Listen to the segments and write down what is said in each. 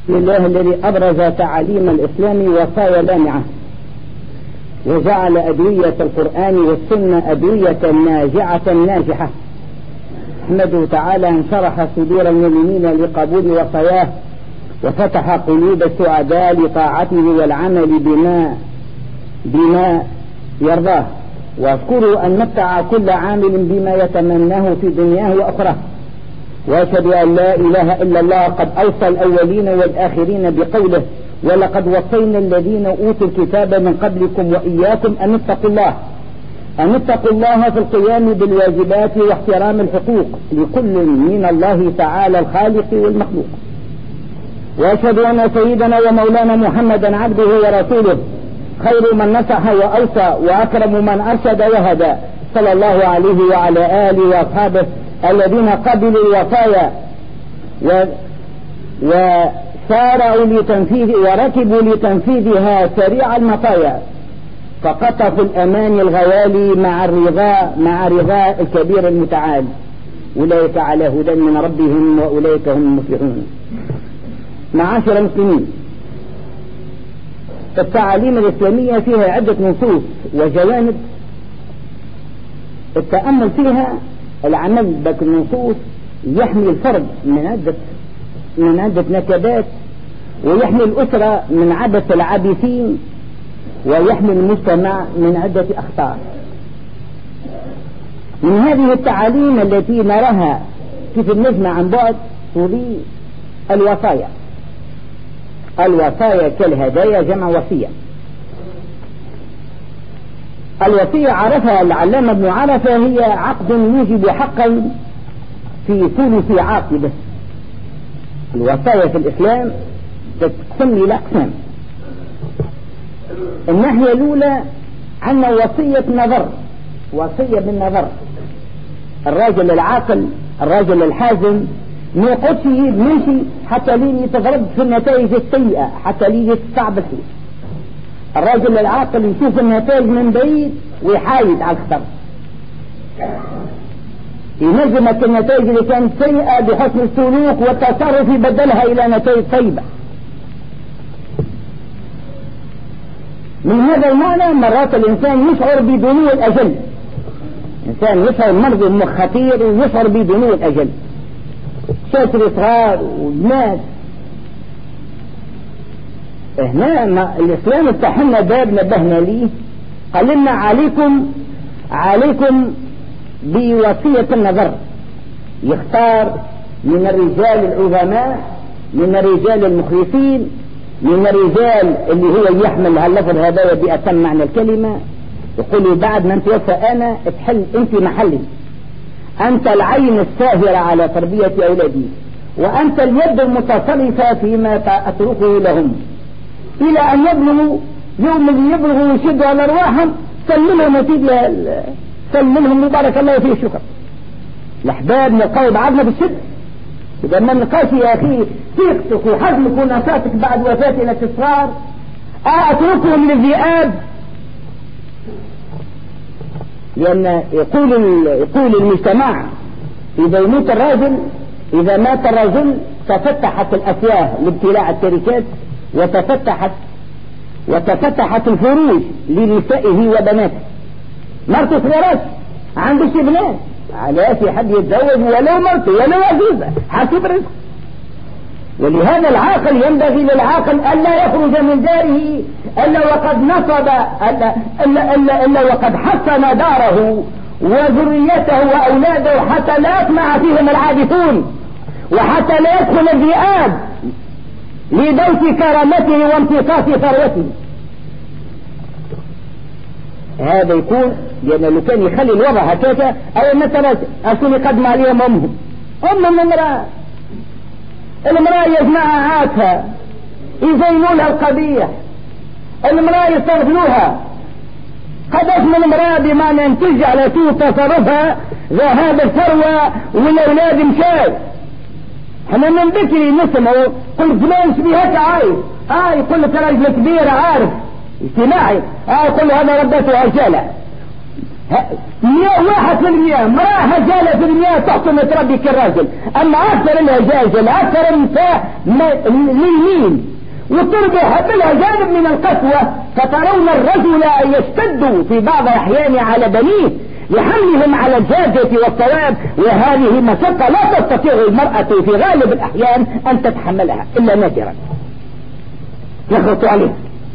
لله الذي أبرز تعاليم الإسلام وصايا لامعة، وجعل أدوية القرآن والسنة أدوية ناجعة ناجحة. أحمده تعالى أن شرح صدور المؤمنين لقبول وصاياه، وفتح قلوب السعداء لطاعته والعمل بما يرضاه. واذكروا أن متع كل عامل بما يتمناه في دنياه وأخراه. وأشهد أن لا إله إلا الله قد أوصى الأولين والآخرين بقوله: ولقد وصينا الذين أوتوا الكتاب من قبلكم وإياكم أن اتقوا الله في القيام بالواجبات واحترام الحقوق لكل من الله تعالى الخالق والمخلوق. وأشهد أن سيدنا ومولانا محمدا عبده ورسوله، خير من نصح وأوصى وأكرم من أرشد وهدى، صلى الله عليه وعلى آله وأصحابه الذين قبلوا الوصايا وسارعوا لتنفيذ وركبوا لتنفيذها سريع المطايا، فقطفوا الأمان الغوالي مع رضاء الكبير المتعال. أولئك على هدى من ربهم وأولئك هم المفلحون. معاشر المسلمين، التعاليم الإسلامية فيها عدة نصوص وجوانب التأمل فيها العمل بك النصوص يحمي الفرد من عدة نكبات، ويحمي الأسرة من عبث العابثين، ويحمي المجتمع من عدة أخطار. من هذه التعاليم التي نراها كيف النجمة عن بعد تضيء الوصايا كالهدايا، جمع وصية. الوصية عرفها العلامة ابن عرفة هي عقد يوجب حقا في ثلث عاقبة. الوصايا في الإسلام تتقسم إلى أقسام. الناحية الأولى عندنا وصية نظر، وصية بالنظر. الراجل العاقل، الراجل الحازم ما يقعدش يمشي حتى لين يتضرب في النتائج السيئة، حتى لين يستعبث. الراجل العاقل يشوف النتائج من بعيد ويحايد على الخطر، ينجمك النتائج اللي كانت سيئة بحسن السلوك والتصرف يبدلها إلى نتائج طيبة. من هذا المعنى مرات الإنسان يشعر بدنو الأجل، الإنسان يشعر مرض مخ خطير ويشعر بدنو الأجل، شاطر صغار وبنات. هنا الإسلام افتح لنا باب نبهنا ليه، قال لنا عليكم بوصية النظر. يختار من الرجال العظماء، من الرجال المخلصين، من الرجال اللي هو يحمل هاللفظ هدايا بأتم معنى الكلمة. يقول بعد ما توفى أنا اتحل أنت محلي، أنت العين الساهرة على تربية أولادي، وأنت اليد المتصرفة فيما أتركه لهم إلى أن يبلغوا يوم اللي يبلغوا ويشدوا على أرواحهم. سلمهم مبارك الله فيه الشكر. الأحباب نلقاو بعضنا بالشد، إذا ما نلقاش يا أخي ثقتك وحزمك ونشاطك بعد وفاة الأسرار أتركهم للذئاب. لأن يقول المجتمع إذا يموت الراجل، إذا مات الرجل تفتحت الأفواه لابتلاع التركات، وتفتحت الفروج لنسائه وبناته. مرته صغيرات عندش بنات، على في حد يتزوج ولو مرته ولو عزيزة حسب رزق. ولهذا العاقل ينبغي للعاقل ألا يخرج من داره إلا وقد نصب إلا وقد حصن داره وذريته وأولاده، حتى لا يطمع فيهم العابثون، وحتى لا يدخل الذئاب لدوس كرامته وامتصاص ثروته. هذا يكون لأن لو كان يخلي الوضع هكذا، أو مثلا أصلي قد ما عليهم أمهم المرأة يا جماعة عاتها يزينوا لها القبيح، المرأة يستغفلوها. قدس من المرأة بمعنى أن تجي على سوء تصرفها ذهاب الثروة والأولاد مشاي. احنا من بكري نسمعوا قل فلان شبيه هكا عايز يقول لك راجل كبير عارف اجتماعي، يقول له هذا ردته رجالة. 101% امرأة هجالة في المياه تحكم تربي كالراجل. اما اكثر الهجاجل اكثر النساء للمين وتربح بالهجانب من القسوة، فترون الرجل يشتد في بعض الاحيان على بنيه لحملهم على الجادة والصواب، وهذه مشقة لا تستطيع المرأة في غالب الأحيان أن تتحملها إلا نادرا يخلط عليها.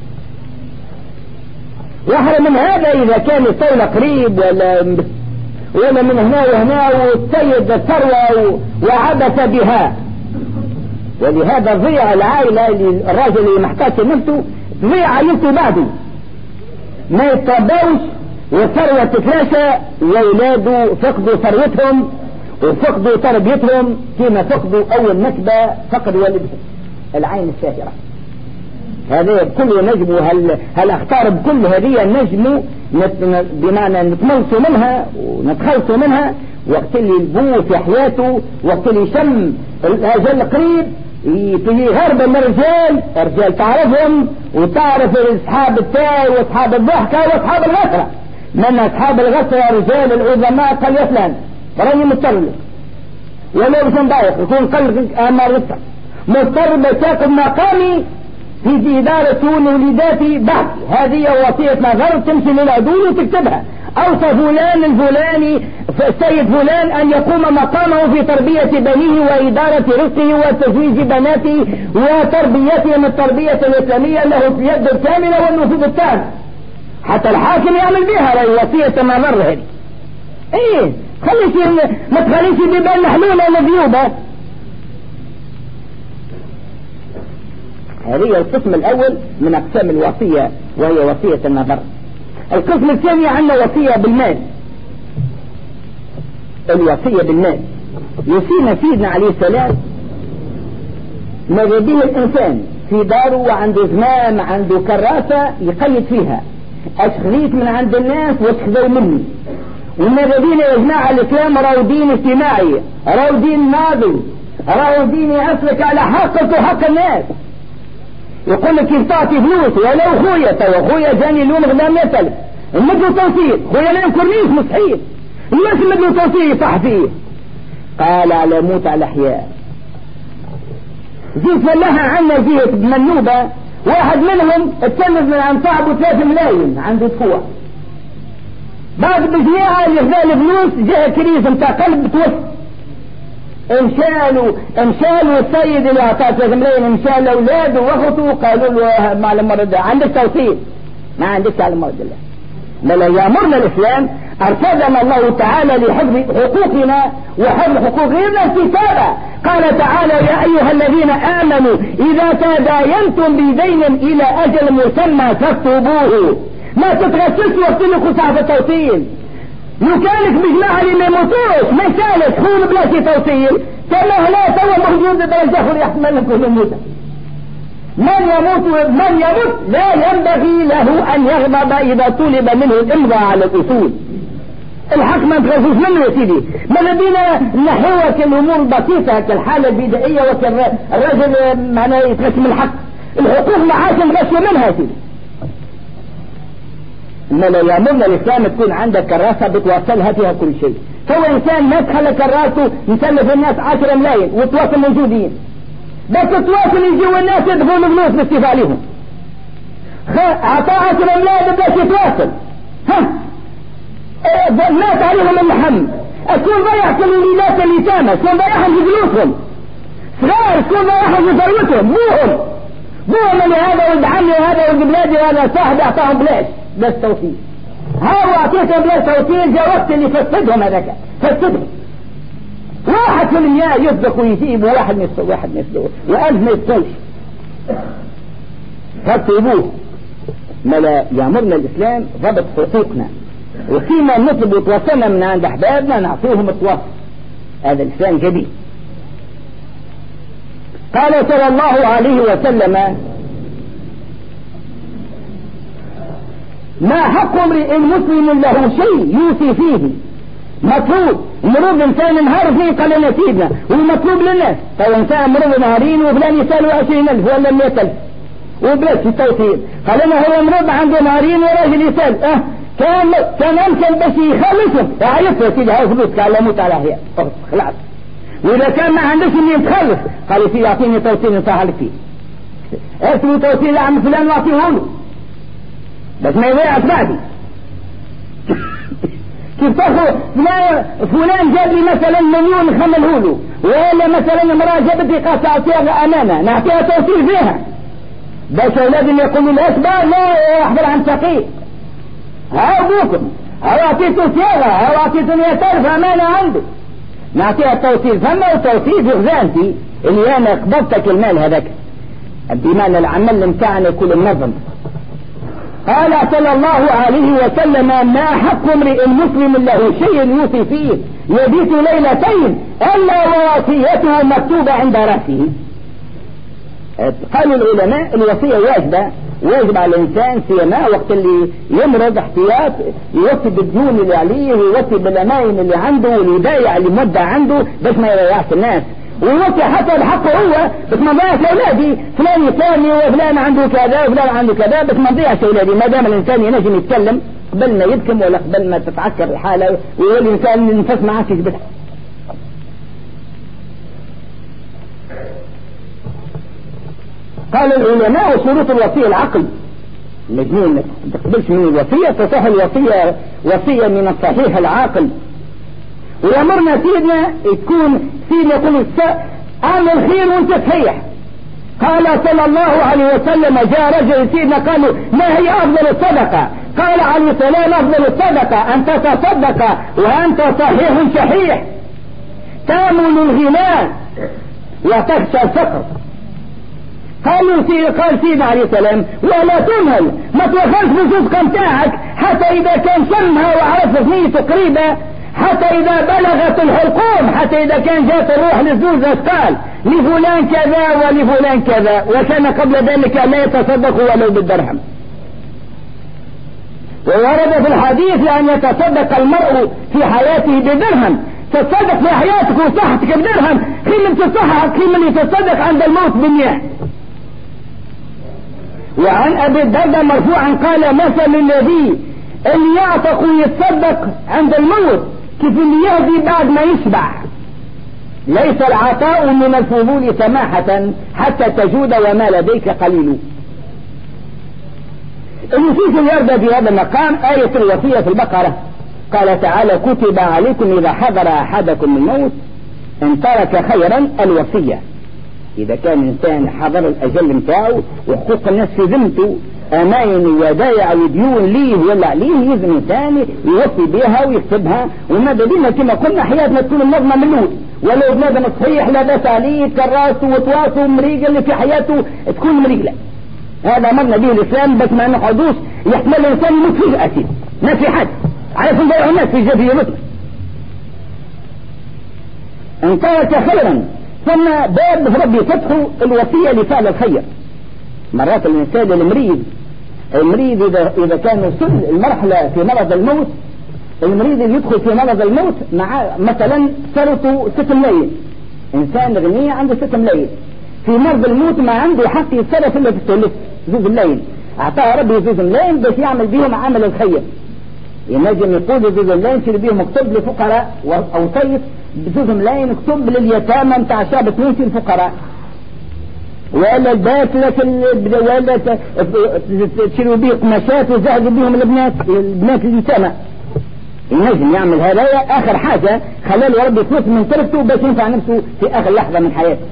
وأحلى من هذا إذا كان الطاولة قريب ولا من هنا وهنا والسيد الثروة وعبث بها، ولهذا ضيع العائلة الراجل اللي محتاج نفسه، ضيع عائلته بعده ما يتربوش والثروة تتلاشى، وأولاده فقدوا ثروتهم وفقدوا تربيتهم كما فقدوا أول نكبة فقد والدهم العين الساهرة. هذا كله نجم. هل اختار بكل هذه النجم بمعنى نتملصوا منها ونتخلصوا منها وقت اللي البوه في حياته، وقت اللي يشم الأجل القريب في غرب من الرجال تعرفهم وتعرف اصحاب التاي واصحاب الضحكة واصحاب الغسرة. من اصحاب الغسرة رجال العظماء قال يا فلان راني مضطر ولو بس ضايق يكون قلبك امارتك مضطر بتاخذ مقامي في إدارة وليداتي بحث. هذه وصية نظر تمشي للعدول وتكتبها. أوصى فلان الفلاني السيد فلان أن يقوم مقامه في تربية بنيه وإدارة رزقه وتزويج بناته وتربيتهم التربية الإسلامية له في يد الكاملة والنفوذ التام، حتى الحاكم يعمل بها. هذه وصية نظر هذه. إيه ما تخليش ببال حلولة لذيوبة. هذه القسم الأول من أقسام الوصية وهي وصية النظر. القسم الثاني عندنا وصية بالمال. الوصية بالمال يوصينا سيدنا عليه السلام ماذا به الإنسان في داره وعنده زمام عنده كراسة يقيد فيها أشخريت من عند الناس وتخذوا مني. وماذا بينا يا جماعة الإسلام راهو دين اجتماعي، راهو دين ناضي، راهو دين يأسلك على حقك وحق الناس. يقول لك كيف تعطي فلوس ولو خويا تو خويا جاني اليوم غدا مثل المدلو توصيل خويا لا ينكرنيش مستحيل الناس المدلو توصيل صح فيه. قال على موت على احياء. زيت فلاها عنا جهة منوبة واحد منهم اتسلف من عن صاحبه 3 ملايين عنده دفوع. بعد بجميعها اللي خذا الفلوس جاء كريز متاع قلب توفى. امشالوا السيد اللي اعطاه 3 ملايين امشال اولاده واخوته قالوا له مع المرض عندك توصيل ما عندكش على المرض الله. ما لا يامرنا الاسلام ارشدنا الله تعالى لحفظ حقوقنا وحفظ حقوق غيرنا كتابا. قال تعالى يا ايها الذين امنوا اذا تداينتم بدين الى اجل مسمى فاكتبوه. ما تتغسلش وقت صاحب التوصيل. لو كانك بجماعة اللي ما يموتوش ما يسالش خون بلاشي توصيل كما لا توا موجود درجة اخر يحتمل لكم يموت. من يموت لا ينبغي له ان يغضب اذا طلب منه الامضاء على الاصول. الحق ما تغزوش منه يا سيدي. ما بدينا نحوها كالامور بسيطة كالحالة البدائية وكالرجل معناه يتغش الحق. الحقوق ما عاش نغش منها يا سيدي. ما لا يأمرنا الإسلام تكون عندك كراسة بتوصلها فيها كل شيء. هو إنسان ما تخلى كراسته يسلف الناس 10 ملايين وتواصل موجودين بس تواصل يجيوا الناس يدفعوا الفلوس باستيفاء عليهم. أعطاه 10 ملايين بدأت يتواصل الناس عليهم اللحم. أكون ضيع كل الولاد اليتامى أكون ضيعهم في فلوسهم صغار أكون ضيعهم في ثروتهم بوهم اللي هذا ولد عمي وهذا ولد بلادي وهذا صاحبي أعطاهم بلاش بس توصيل. هاو أعطيتهم بلاش توصيل جاء وقت اللي فسدهم هذاك فسدهم. 1% يسبق ويجيب واحد مثله وألف ما يسوش فاكتبوه. ما لا يأمرنا الإسلام ضبط حقوقنا وفيما نطلب وتوصلنا من عند أحبابنا نعطيهم التواصل. هذا الإسلام جديد. قال صلى الله عليه وسلم ما حق امرئ مسلم له شيء يوصي فيه مطلوب. مرض انسان نهار فيه قال لنا سيدنا والمطلوب للناس. طيب انسان مرض نهارين وفلان يسأله 20,000 ولا 100,000 وبلاش التوصيل. قال لنا هو مرض عنده نهارين وراجل يسأل كان يمكن بس يخلصهم يعرف يا سيدي هاي فلوس قال لا موت على هي خلاص. واذا كان ما عندوش اني يتخلص قال يا سيدي اعطيني توصيل نصحح لك فيه، ارسلوا توصيل لعم فلان واعطيه له بس ما يضيعش بعدي. كيف تاخذ فلان جاب لي مثلا مليون خمله له، ولا مثلا امراه جابت لي قاطع اعطيها امانه نعطيها توصيل فيها، بس اولادهم يقولوا الاسباب لا احضر عن سقيق، ها ابوكم هاو اعطيته صياغه هاو اعطيتني تعرف امانه عنده نعطيها التوصيل. فما التوصيل في خزانتي اللي انا قبضتك المال هذاك بمعنى العمل متاعنا كل منظم. قال صلى الله عليه وسلم ما حق امرئ مسلم له شيء يوصي فيه يبيت ليلتين الا ووصيته مكتوبه عند راسه. قالوا العلماء الوصيه واجب على الانسان سيما وقت اللي يمرض احتياط يوصي بالديون اللي عليه ويوصي بالاماين اللي عنده والودايع اللي مدة عنده باش ما يريحش الناس، ويوصي حتى الحق هو بس ما ضيعش اولادي فلان يسالني وفلان عنده كذا وفلان عنده كذا بس ما ضيعش اولادي. ما دام الانسان ينجم يتكلم قبل ما يبكم ولا قبل ما تتعكر الحاله ويقول الانسان النفس ما عادش يثبتها. قال العلماء شروط الوصية العقل، مجنون ما تقبلش من الوصية تصح الوصية وصية من الصحيح العاقل. ويأمرنا سيدنا تكون سيدنا يقول اعمل خير وانت صحيح. قال صلى الله عليه وسلم جاء رجل سيدنا قالوا ما هي افضل الصدقة؟ قال عليه السلام افضل الصدقة ان تتصدق وانت صحيح شحيح تامل الغنى وتخشى الفقر. قال سيدنا عليه السلام ولا تمهل ما توخلش بالصدقة متاعك حتى اذا كان شمها وعرفت نيته قريبة، حتى اذا بلغت الحلقوم، حتى اذا كان جات الروح للزوجة قال لفلان كذا ولفلان كذا وكان قبل ذلك لا يتصدق ولو بالدرهم. وورد في الحديث لأن يتصدق المرء في حياته بدرهم، تصدق في حياتك وصحتك بدرهم خير من تصحك خير من يتصدق عند الموت بالمياه. وعن ابي الدرداء مرفوعا قال مثل الذي اللي يعتق ويتصدق عند الموت كيف اللي يهدي بعد ما يشبع، ليس العطاء من الفضول سماحة حتى تجود وما لديك قليل. النصوص الواردة في هذا المقام آية الوصية في البقرة قال تعالى كتب عليكم إذا حضر أحدكم الموت إن ترك خيرا الوصية. إذا كان إنسان حضر الأجل متاعه وحقوق الناس في ذمته أماين ودايع وديون ليه ولا عليه يلزم إنسان يوصي بها ويكتبها. وما دليلنا كما قلنا حياتنا تكون النظمة من الأول ولو بنادم صحيح لا بأس عليه كراسه وتواسه مريقل اللي في حياته تكون مريقلة. هذا أمرنا به الإسلام بس ما نقعدوش يحتمل الإنسان يموت فيه أكيد ما في حد عارف نضيع الناس في جبهتنا. إن ترك خيرا ثم باب ربي فتحه الوصية لفعل الخير. مرات الإنسان المريض إذا كان وصل المرحلة في مرض الموت، المريض اللي يدخل في مرض الموت مع مثلا سرته 6 ملايين، إنسان غني عنده 6 ملايين في مرض الموت ما عنده حق يتصرف إلا في الثلث 2 ملايين أعطاه ربي 2 ملايين باش يعمل بهم عمل الخير. ينجم يقول 2 ملايين يشيل بهم مكتوب لفقراء أو سيف 2 ملايين مكتوب لليتامى نتاع شعب التونسي الفقراء، ولا البيت ولا تشيلوا بيه قماشات وزهدوا بيهم البنات اليتامى. ينجم يعمل هذا آخر حاجة خلاله ربي فلوس من تركته باش ينفع نفسه في آخر لحظة من حياته.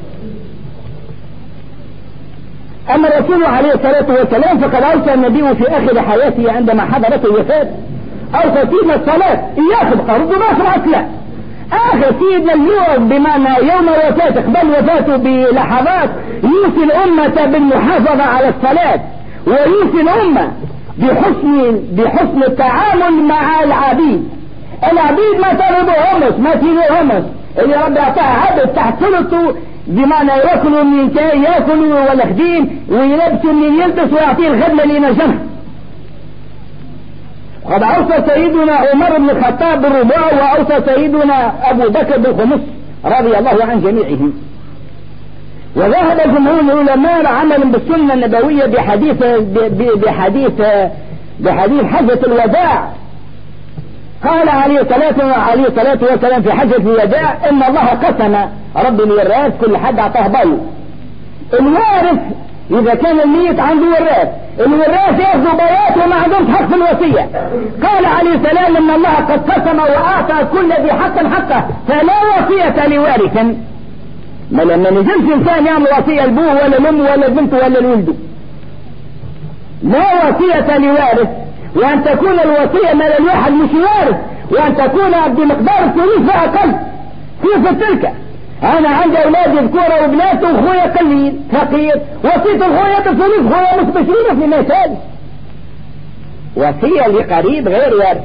أما الرسول عليه الصلاة والسلام فقد أوصى النبي في آخر حياته عندما حضرته الوفاة أوصى سيدنا الصلاة إياك بقرب ما صلاة لا آخر سيدنا اليوم بمعنى يوم وفاته قبل وفاته بلحظات يوصي الأمة بالمحافظة على الصلاة ويوصي الأمة بحسن التعامل مع العبيد. العبيد ما تربوا همس ما تيروا همس اللي رب يعطاه عبد تحت سلطه بمعنى ياكلوا من ياكلوا ولا خديم ويلبسوا من يلبس ويعطيه الخدمة اللي ينجمها. قد أوصى سيدنا عمر بن الخطاب بالرباع وأوصى سيدنا أبو بكر بالخمس رضي الله عن جميعهم. وذهب جمهور العلماء عملا بالسنة النبوية بحديث حجة الوداع قال عليه الصلاة والسلام في حجة الوداع ان الله قسم رب الوراث كل حد اعطاه باله. الوارث اذا كان الميت عنده وراث، الوراث ياخذوا بيات وما عندهم حق في الوصية. قال عليه السلام ان الله قد قسم واعطى كل ذي حق حقه فلا وصية لوارث. ما لما نجمش انسان يعمل وصية لابوه ولا لامه ولا بنته ولا لولده، لا وصية لوارث. وان تكون الوصية مال الواحد مش وارث، وان تكون بمقدار الثلث فاقل. كيف تلك؟ انا عندي اولاد ذكورة وبنات واخويا قليل فقير، وصية اخويا بثلث، خويا مش بشرين في مثال. وصية لقريب غير وارث.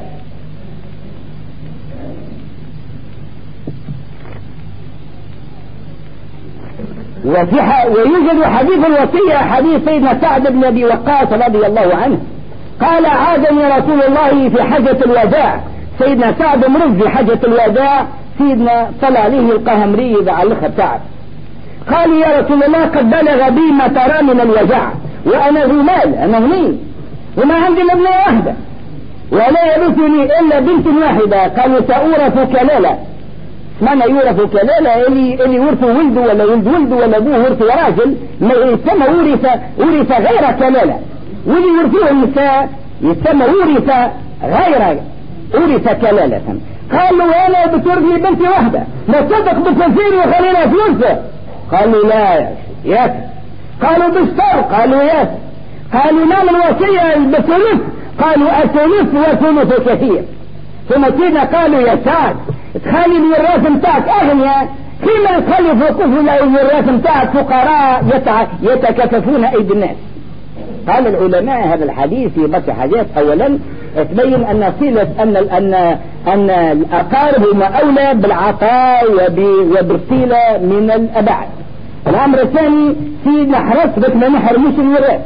ويوجد حديث الوصية، حديث سيدنا سعد بن ابي وقاص رضي الله عنه قال عادني رسول الله في حجة الوداع. سيدنا سعد مرض في حجة الوداع، سيدنا طلع عليه القهمري بعلقها بتاعه. قال يا رسول الله قد بلغ بي ما ترى من الوجع، وانا ذو مال، انا غني وما عندي ابنة واحدة ولا يرثني الا بنت واحدة. قالوا سأورث كلالة. معنى يورث كلالة اللي ورثه ولده ولا ولد ولده ولا ابوه ورثه راجل ما يسمى ورث غير كلالة، واللي يورثوه النساء يسمى ورث كلالة. قالوا انا بتورثني بنتي واحدة نصدق بالتنفير وخلينا فلوسه. قالوا لا ياس. قالوا بالشر. قالوا ياس. قالوا نعمل وصية بالثلث. قالوا الثلث وثلث كثير. ثم سيدنا قالوا يا سعد تخلي الوراث متاعك اغنياء كما تخلي فوقهم الوراث متاعك فقراء يتكففون ايدي الناس. قال العلماء هذا الحديث في بس حاجات. اولا تبين ان صلة ان الاقارب هم اولى بالعطاء وبالصلة من الابعد. الامر الثاني سيدنا حرص بس ما نحرموش الوراث.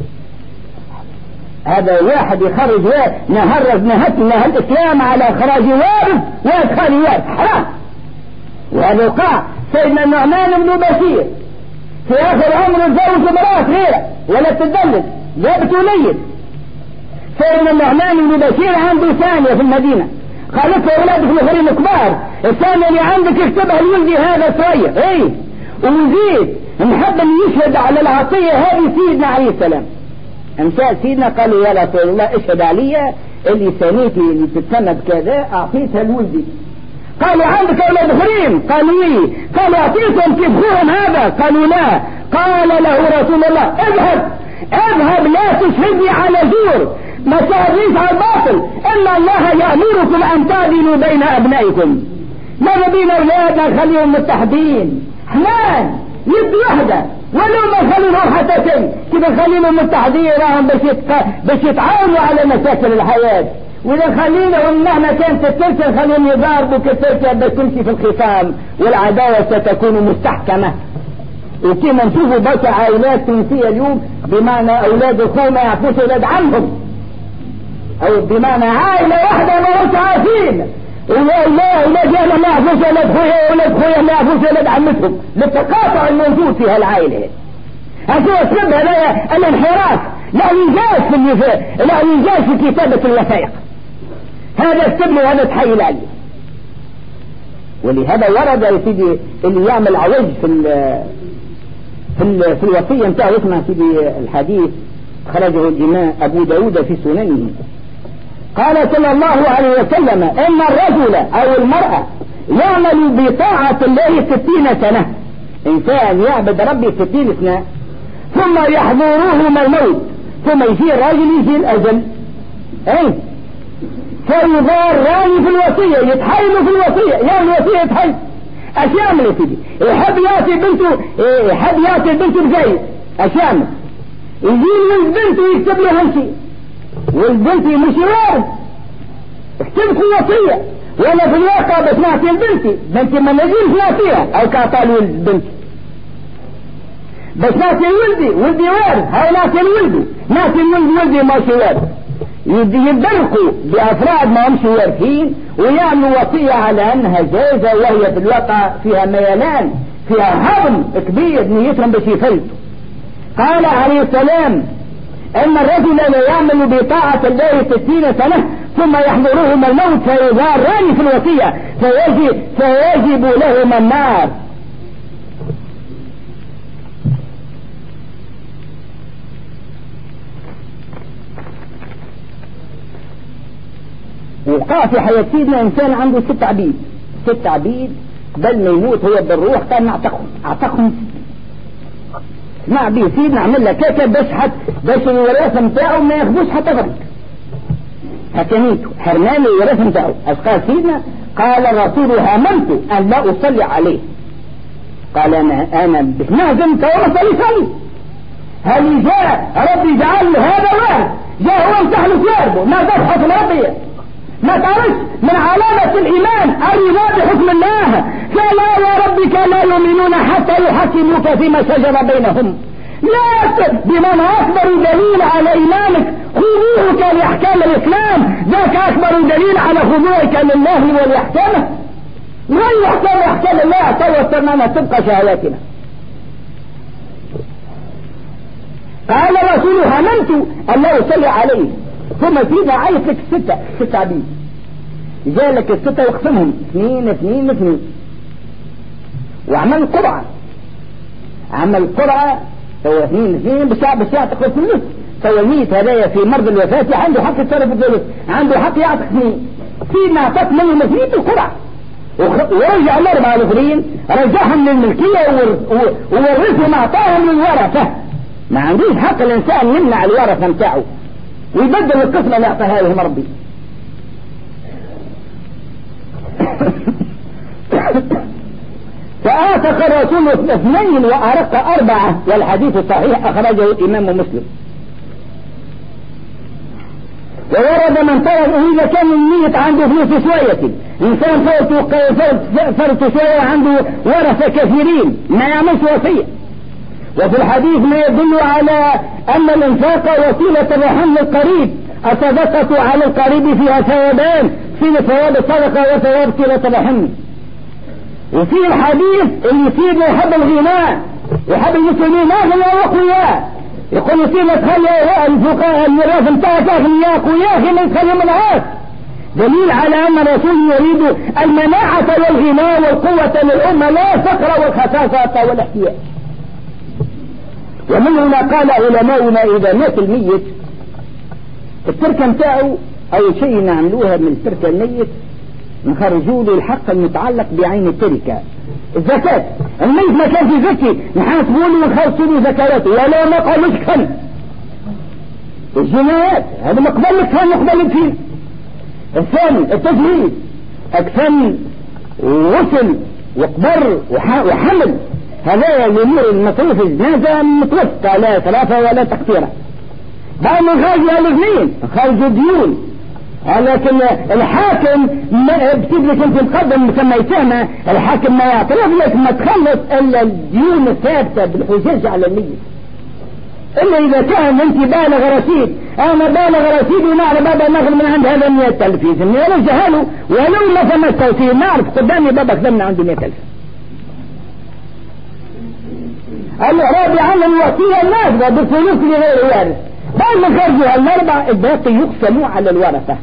هذا واحد يخرج نهى الاسلام على اخراج وارث وادخال وارث حرام. وهذا وقع سيدنا النعمان بن بشير في اخر عمره تزوج امرأة غيره ولا تدلل جابت وليد. سيدنا النعمان بن بشير عنده ثانية في المدينة، قالت له اولادك الاخرين كبار، الثانية اللي عندك اكتبها لولدي هذا صغير. وزيد نحب ان يشهد على العطية هذه سيدنا عليه السلام. امثال سيدنا قالوا يا رسول الله اشهد علي اللي ثانيتي اللي تتسمى بكذا اعطيتها لولدي. قالوا عندك اولاد اخرين؟ قالوا ايه؟ قالوا اعطيتهم كيف خوهم هذا؟ قالوا لا. قال له رسول الله اذهب لا تشهدني على زور، ما تهديش على الباطل، ان الله يأمركم ان تعدلوا بين ابنائكم. ماذا بين اولادنا نخليهم متحدين حنان يد واحدة ولو ما خلينهم حتى شيء كده نخليهم متحدين راهم باش يتعاونوا على مشاكل الحياة. واذا خليناهم مهما كانت التلك نخليهم يضاربوا كالتلك باش تمشي في الخصام والعداوة ستكون مستحكمة. وكما نشوفوا بس عائلات تونسية اليوم بمعنى اولاد اخوة ما يعرفوش اولاد عمهم، او بمعنى عائلة واحدة ما هوش عارفين اولاد انا ما يعرفوش اولاد خويا ما يعرفوش اولاد عمتهم، للتقاطع الموجود في هالعائلة. هذا السبب هذا الانحراف لا ينجاز في كتابة الوثائق. هذا السبب وهذا تحيل عليه. ولهذا ورد يا سيدي اللي يعمل عوج في الوصية نتاعه يسمع سيدي الحديث خرجه الإمام أبو داود في سننه. قال صلى الله عليه وسلم ان الرجل او المرأة يعمل بطاعة الله 60 سنة. انسان يعبد ربي 60 سنة ثم يحضرهم الموت، ثم يجي الراجل يجي الاجل فيضار راني في الوصية، يتحايل في الوصية، يعني الوصية يتحايل. اش يعمل يا سيدي؟ يحب يعطي بنته بزايد. اش يعمل؟ يجي ولد بنته يكتب له همشي، والبنت مش وارد اكتبت وصية، وانا في الواقع بس نعطي بنتي ما نجيش نعطيها او كعطال ولد بنتي بس نعطي ولدي وارد، هاي نعطي ولدي ماشي وارد. يدركوا بافراد ما همش وارثين ويعملوا وصية على انها جائزة، وهي في الواقع فيها ميلان، فيها هضم كبير نيتهم باش يفلتوا. قال عليه السلام ان الرجل لا يعمل بطاعة الله 60 سنة ثم يحضرهم الموت فيضاران في الوصية فيجب لهما النار. وقع في حياة سيدنا إنسان عنده 6 عبيد بل ما يموت هو بالروح كان اعتقهم مع بيه سيدنا عمل لك كيكه باش الوراثه نتاعو ما ياخذوش حتى برك حكميته حرمان الوراثه نتاعو. اش قال سيدنا؟ قال الرسول هممت ان لا اصلي عليه. قال انا باش نهزم تو ما صلي. هل جاء ربي جعل له هذا وارد جاء هو يمسح له ثيابه ما دار حكم ربي ما تعرفش من علامة الإيمان الرضا بحكم الله. فلا وربك لا يؤمنون حتى يحكموك فيما شجر بينهم. لا بمعنى أكبر دليل على إيمانك خضوعك لأحكام الإسلام، ذاك أكبر دليل على خضوعك لله ولأحكامه. غير أحكام الله توسلنا تبقى شهواتنا. قال الرسول هممت أن لا أصلي عليه. ثم فينا عايز لك 6 عبيد جالك 6 واقسمهم 2 وعمل قرعة سوى 2 بالساعة تقرأ في النص سوى الميت هدايا في مرض الوفاة عنده حق يتصرف الثلث عنده حق يعطي 2 فينا اعطت منهم 2 بالقرعة ورجع ال4 الآخرين رجعهم للملكية وورثهم اعطاهم للورثة. ما عندوش حق الإنسان يمنع الورثة نتاعه ويبدل القسمة اللي اعطاها لهم ربي. فآتق الرسول 2 وأرق 4 والحديث الصحيح أخرجه الإمام مسلم. وورد من طلب إذا كان الميت عنده فلوس شوية إنسان فرط شوية عنده ورثة كثيرين ما يعملش وصية. وفي الحديث ما يدل على أن الإنفاق وسيلة الرحم للقريب. الصدقة على القريب فيها ثوابان في ثواب الصدقة وثواب صلة الرحم. وفي الحديث اللي يصير يحب الغناء يحب المسلمين أغنياء وأقوياء يقول يصير تخلي الفقراء الميراث نتاعك أغنياء أقوياء غير ما يتخلي من العاص. دليل على أن الرسول يريد المناعة والغناء والقوة للأمة لا الفقر والخساسة والاحتياج. ومن هنا قال علماؤنا إذا مات الميت التركة نتاعو أول شيء نعملوها من التركة الميت نخرجوا له الحق المتعلق بعين التركة الزكاة. الميت ما كان في زكي نحاسبوا له ونخلصوا له زكاته ولا ما قالوش كفن الجنايات هذا مقبل لك كان مقبل فيه. الثاني التجهيز أكفن ووصل وقبر وحمل هذا الأمور المصروف الجنازة متوسطة لا 3 ولا تقصيرة. بعد ما خرجوا الاثنين خرجوا ديون لكن الحاكم بسيب لك انت مقدم سميتها الحاكم ما يعترف لك ما تخلص الا الديون الثابته بالحجاج على الميت الا اذا كان انت بالغ رشيد. انا بالغ رشيد ونعرف بابا ناخذ من عند هذا 100,000 يسمي ولو جهاله ولو ما تمس توفير نعرف قدامي بابا خدمنا عنده 100,000. الإعراب عن الوصية النافذة بالفلوس لغير وارث. بعد ما خرجوا ال4 الباقي يقسم على الورثة.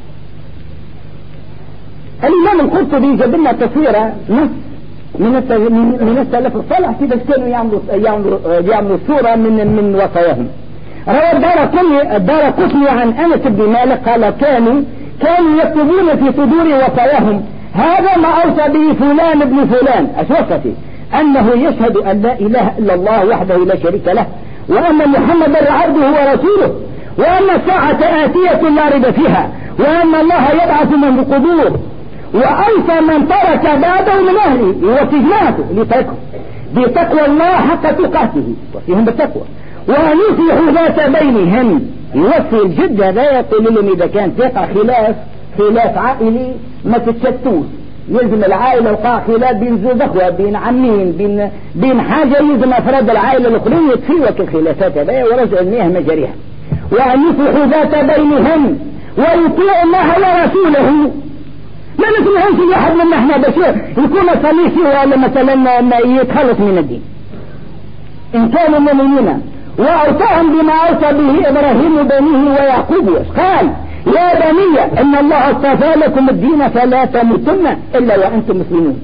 الإمام القرطبي جاب لنا تصويرة نص من السلف الصالح كيف كانوا يعملوا صورة من وصاياهم. روى الدارقطني عن أنس بن مالك قال كانوا يكتبون في صدور وصاياهم هذا ما أوصى به فلان ابن فلان أشوفته أنه يشهد أن لا إله إلا الله وحده لا شريك له وأن محمدا عبده ورسوله وأن الساعة آتية لا ريب فيها وأن الله يبعث من القبور وأوصى من ترك بعده من أهله يوصي جماعته بتقوى الله حق تقاته وفيهم بالتقوى وأن يصلحوا ذات بينهم. يوصي الجد هذا يقول لهم إذا كان تقع خلاف عائلي ما تتشتوش يلزم العائلة وقع خلاف بين زوج أخوة بين عمين بين حاجة يلزم أفراد العائلة الأخرين يتفيوك الخلافات هذا ورجع المياه مجاريها وأن يصلحوا ذات بينهم ويطيعوا الله ورسوله. ما نسمعهمش واحد منا احنا باش يكون صليسي ولا مثلا ما يتخلص من الدين إن كانوا مؤمنين وأوصاهم بما أوصى به إبراهيم بنيه ويعقوب قال يا بني إن الله اصطفى لكم الدين فلا تموتن إلا وأنتم مسلمون.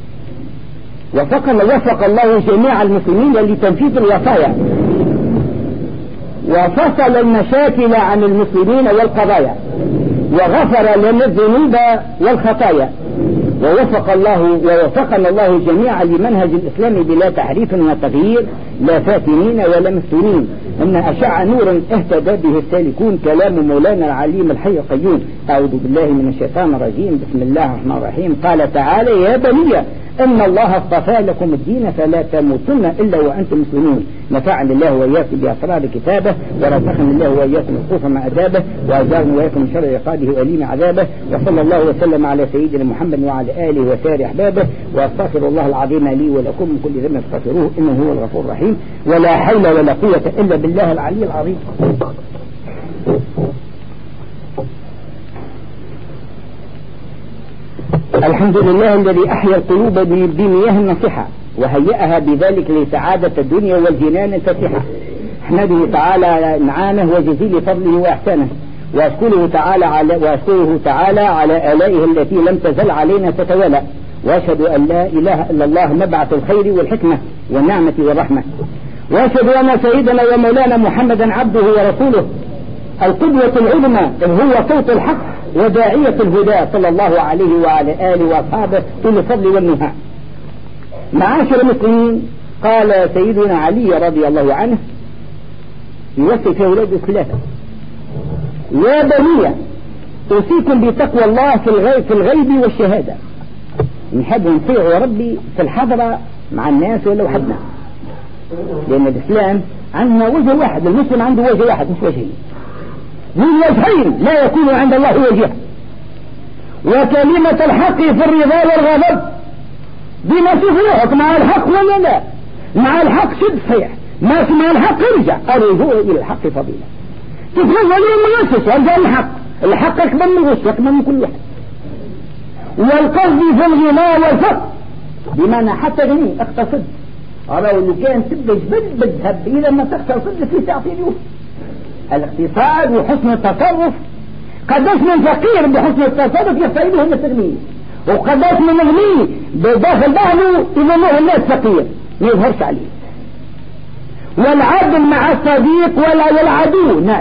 وفق الله جميع المسلمين لتنفيذ الوصايا، وفصل المشاكل عن المسلمين والقضايا، وغفر لنا الذنوب والخطايا، ووفقنا الله جميعا لمنهج الإسلام بلا تحريف وتغيير، لا فاتنين ولا مفتونين. إن أشع نور اهتدى به السالكون، كلام مولانا العليم الحي القيوم. أعوذ بالله من الشيطان الرجيم، بسم الله الرحمن الرحيم. قال تعالى: يا بني إن الله اصطفى لكم الدين فلا تموتن إلا وأنتم مسلمون. نفعني الله وإياكم بأسرار كتابه، ورزقني الله وإياكم الوقوف مع أدابه، وأجارني وإياكم من شر عقابه وأليم عذابه. وصلى الله وسلم على سيدنا محمد وعلى آله وسائر أحبابه. وأستغفر الله العظيم لي ولكم من كل ذنب فاستغفروه إنه هو الغفور الرحيم. ولا حول ولا قوة إلا بالله العلي العظيم. الحمد لله الذي أحيا القلوب بمياه النصيحة، وهيئها بذلك لسعادة الدنيا والجنان الفاتحة. أحمده تعالى على نعمه وجزيل فضله وإحسانه، وأشكره تعالى على آلائه التي لم تزل علينا تتوالى. وأشهد أن لا إله إلا الله مبعث الخير والحكمة والنعمة والرحمة. وأشهد أن سيدنا ومولانا محمدا عبده ورسوله، القدوة العظمى، هو صوت الحق وداعية الهدى، صلى الله عليه وعلى آله وأصحابه أولي الفضل والنهى. معاشر المسلمين، قال سيدنا علي رضي الله عنه يوصي في أولاده الثلاثة: يا بني أوصيكم بتقوى الله في الغيب والشهادة. نحب نطيع ربي في الحضرة مع الناس ولو حدنا، لأن الإسلام عندنا وجه واحد، المسلم عنده وجه واحد مش وجهين، من وجهين لا يكون عند الله وجه. وكلمة الحق في الرضا والغضب بما تفرحك مع الحق ولا لا؟ مع الحق شد صحيح، ما مع الحق ارجع. الرجوع إلى الحق فضيلة. تفرض عليهم الغشش، ارجع الحق أكبر من الغش، أكبر من كل واحد. والقصد في الغنى والفقر، بمعنى حتى غني اقتصد. لو كان تبقى جبل بذهب إذا ما تقتصد في تعطي اليوم. الاقتصاد وحسن التصرف، قداش من فقير بحسن التصرف يستعيده التغني، وقداش من غني بداخل بهله إذا له الناس فقير ما يظهرش عليه. والعدل مع الصديق والعدو ناس،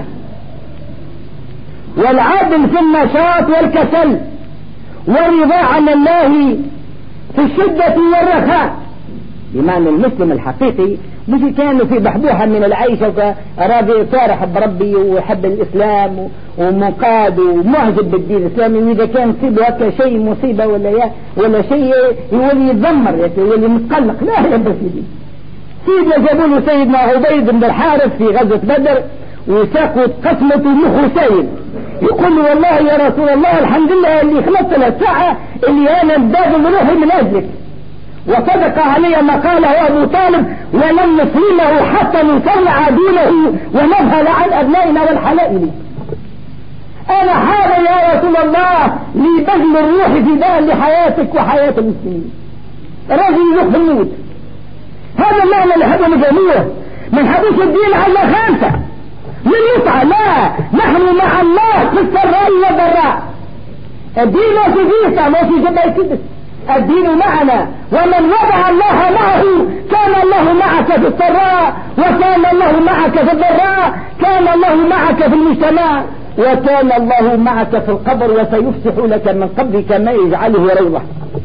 والعدل في النشاط والكسل، والرضا عن الله في الشدة والرخاء. بمعنى المسلم الحقيقي مش كانوا في بحبوحة من العيشة راضي صارح بربي ويحب الإسلام ومنقاد ومعجب بالدين الإسلامي، وإذا كان تصيبه هكا شيء مصيبة ولا شيء يولي يتذمر يولي متقلق. لا يا سيدي، سيدنا جابوا له سيدنا عبيد بن الحارث في غزوة بدر وساقوا قسمة له حسين، يقول له: والله يا رسول الله الحمد لله اللي خلصت الساعة اللي أنا باذل روحي من أجلك، وصدق علي ما قاله أبو طالب: ولن نسلمه حتى نطلع دونه ونذهل عن أبنائنا والحلائل. أنا حاضر يا رسول الله لبذل الروح فداء لحياتك وحياة المسلمين. رجل يروح في الموت. هذا المعنى اللي هذا مجموعه من حديث الدين على خامسة من يسعى. لا، نحن مع الله في السراء والضراء. الدين في جيسة ما في جبل كدس، الدين معنا، ومن وضع الله معه كان الله معك في السراء، وكان الله معك في الضراء، كان الله معك في المجتمع، وكان الله معك في القبر، وسيفتح لك من قبرك ما يجعله روضة.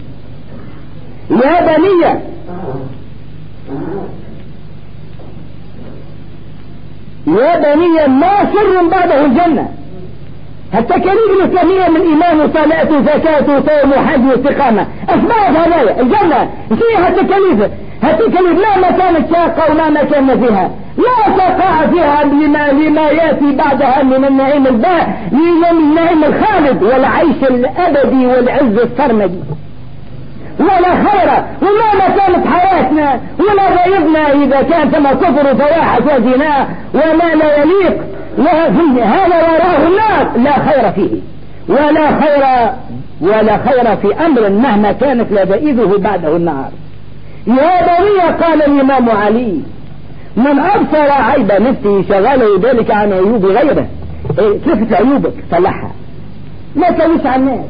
يا بني ما سر بعده الجنة. التكاليف الإسلامية من إيمان وصلاة وزكاة وصوم وحج واستقامة، أسباب هذايا الجنة فيها تكاليف. التكاليف لا كانت شاقة وما كان فيها، لا شقاء فيها لما يأتي بعدها من النعيم الباهي، من النعيم الخالد والعيش الأبدي والعز السرمدي. ولا خير وما كانت حياتنا ولا غيبنا إذا كان ثم كفر وفواحش وزنا وما لا يليق هذا وراه النار، لا خير فيه ولا خير في أمر مهما كانت لذائذه بعده النار. يا بني، قال الإمام علي: من أبصر عيب نفسه شغله ذلك عن عيوب غيره، كيف عيوبك صلحها، لا تلوش على الناس،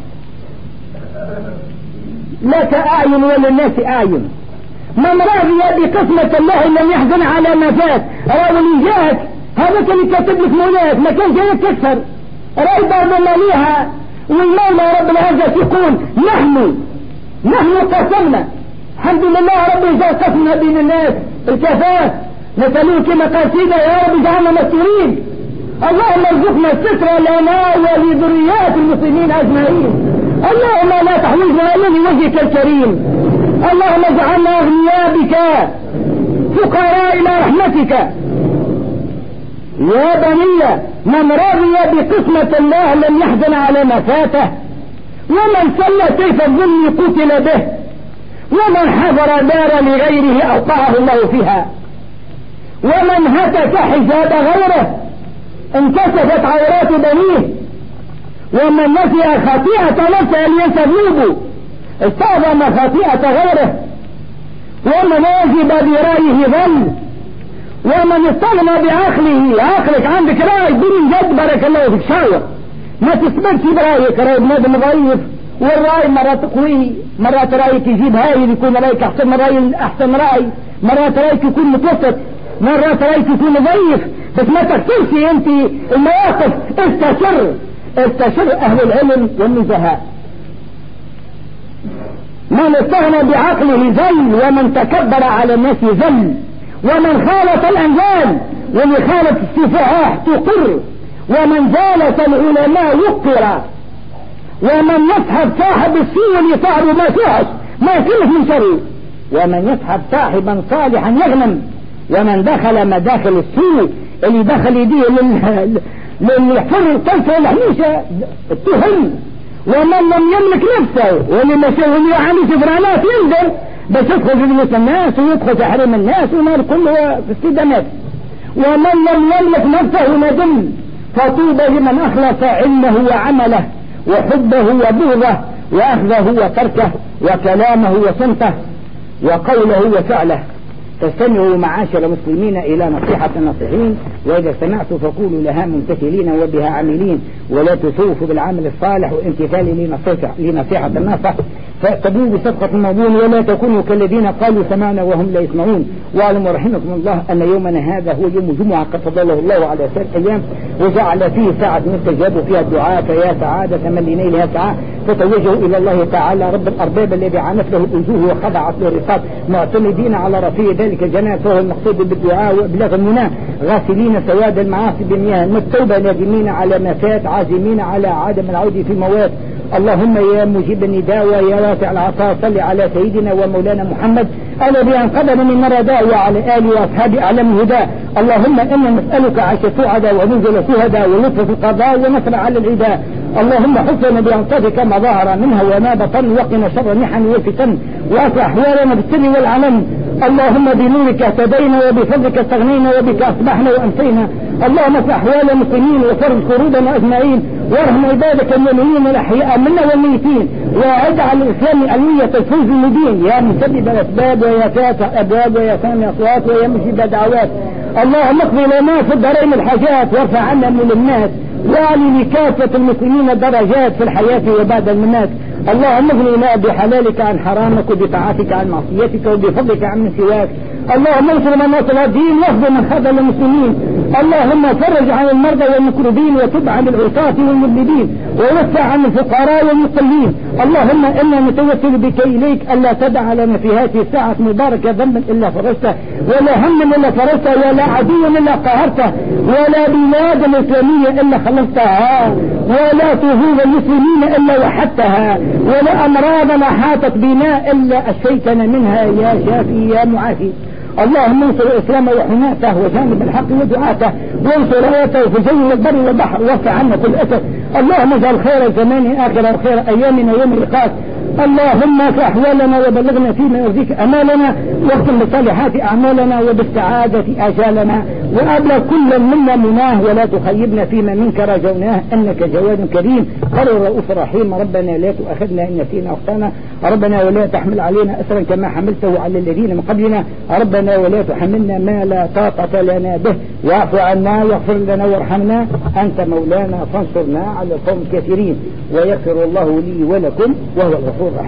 لا كأعين ولا الناس أعين. من راضي بقسمة الله لم يحزن على ما فات. راضي جاءك هذا كان يكتب لك مولاك ما كان جاي تكسر رأي بعض ماليها. والمولى رب العزة يقول نحن قسمنا، الحمد لله رب إذا قسمنا بين الناس الكفاف. نسألوه كما قال سيدنا يا رب اجعلنا مستورين. اللهم ارزقنا الستر لنا ولذريات المسلمين أجمعين. اللهم لا تحوجنا إلا لوجهك الكريم. اللهم اجعلنا أغنياء بك فقراء إلى رحمتك. يا بني من رضي بقسمة الله لم يحزن على ما فاته، ومن صلى سيف الظلم قتل به، ومن حضر دار لغيره أوقعه الله فيها، ومن هتك حجاب غيره انكشفت عورات بنيه، ومن نسي خطيئة نفسه لينسى ذنوبه استعظم خطيئة غيره، ومن واجب برأيه ظل، ومن استغنى بعقله. عقلك عندك رأي بدون جد بارك الله فيك شاور، ما تثبتش برأيك، رأي بنادم ضعيف، والرأي مرات قوي، مرات رأيك يجيب هايل يكون رأيك أحسن من رأي أحسن رأي، مرات رأيك يكون متوسط، مرات رأيك يكون ضعيف. بس ما تكتبش انت المواقف. استشر أهل العلم والنزهاء. من استغنى بعقله ذل، ومن تكبر على الناس ذل، ومن خالط الأنزال واللي خالط السفهاء تقر، ومن جالس العلماء وقر، ومن يصحب صاحب السوء اللي صاحبه ما فيهش ما فيه من شر، ومن يصحب صاحبا صالحا يغنم، ومن دخل مداخل السوء اللي دخل يديه للحر الطلفة والحميشة اتهم. ومن لم يملك نفسه واللي مشاهد عنه سفرانات يندم بس يدخل في نفس الناس ويدخل في حرم الناس ونال كله في استدامات. ومن لم يملك نفسه ندم. فطوبى لمن أخلص علمه وعمله وحبه وبغضه وأخذه وتركه وكلامه وصمته وقوله وفعله. فاستمعوا معاشر المسلمين إلى نصيحة الناصحين، وإذا سمعتوا فقولوا لها ممتثلين وبها عاملين، ولا تسوفوا بالعمل الصالح وامتثال لنصيحة الناصح، فاعتبروا بصدقة الموضوع ولا تكونوا كالذين قالوا سمعنا وهم لا يسمعون. واعلموا رحمكم الله أن يومنا هذا هو يوم جمعة قد فضله الله على 3 أيام وجعل فيه ساعة مستجاب فيها الدعاء، فيا سعادة من لنيلها ساعة. فتوجهوا إلى الله تعالى رب الأرباب الذي عانت له الوجوه وخضعت له الرقاب، معتمدين على رفيع ذلك الجنان، فهو المقصود بالدعاء وإبلاغ المنى، غاسلين سواد المعاصي بمياه التوبة، نادمين على ما فات، عازمين على عدم العود في مواد. اللهم يا مجيب النداء ويا رافع العطاء صل على سيدنا ومولانا محمد الذي انقذنا من الرداء وعلى آله وأصحابه أعلم الهدى. اللهم إنا نسألك عيش سعدا ونزل شهدا ولطف في القضاء ونصر على العداء. اللهم حسنا بأنقاذك ما ظهر منها وما بطن، وقنا شر المحن والفتن، وأصلح أحوالنا بالسر والعلن. اللهم بنورك اهتدينا وبفضلك استغنينا وبك أصبحنا وأمسينا. اللهم اصلح أحوال المسلمين وفرج كروبنا أجمعين، وارحم عبادك المؤمنين الأحياء منا والميتين، واجعل الإسلام ألوية الفوز المبين يا مسبب الأسباب ويا فاتح أبواب ويا سامع أصوات ويا مجيب دعوات. اللهم اقضي لنا في الدارين الحاجات وارفع عنا من الناس، واعلي لكافة المسلمين الدرجات في الحياة وبعد الممات. اللهم اغننا بحلالك عن حرامك وبطاعتك عن معصيتك وبفضلك عن من سواك. اللهم انصر من نصر الدين واخذ من خذل المسلمين. اللهم فرج عن المرضى والمكروبين وتب عن العصاة والمذنبين ووسع عن الفقراء والمقلين. اللهم انا نتوسل بك اليك الا تدع لنا في هذه الساعة مباركة ذنبا الا فرجته، ولا هم الا فرجته، ولا عدو الا قهرته، ولا بلاد الاسلامية الا خلصتها، ولا طهور المسلمين الا وحدتها، ولا امراض حاطت بنا الا اشفيتنا منها يا شافي يا معافي. اللهم انصر الاسلام وحماته وجانب الحق ودعاته، وانصر رايته في جو البر والبحر، وارفع عنا كل اثر. اللهم اجعل خير الزمان اخر خير ايامنا يوم اللقاء. اللهم اصلح احوالنا وبلغنا فيما يرضيك امالنا، واختم بصالحات اعمالنا وبالسعاده اجالنا، وابلغ كل منا مناه، ولا تخيبنا فيما منك رجوناه انك جواد كريم قال الرؤوف الرحيم. ربنا لا تؤاخذنا ان نسينا واخطانا، ربنا ولا تحمل علينا أسرا كما حملته على الذين من قبلنا ربنا ولا تحملنا ما لا طاقة لنا به واعف عنا واغفر لنا وارحمنا أنت مولانا فانصرنا على القوم الكافرين ويغفر الله لي ولكم وهو الغفور الرحيم.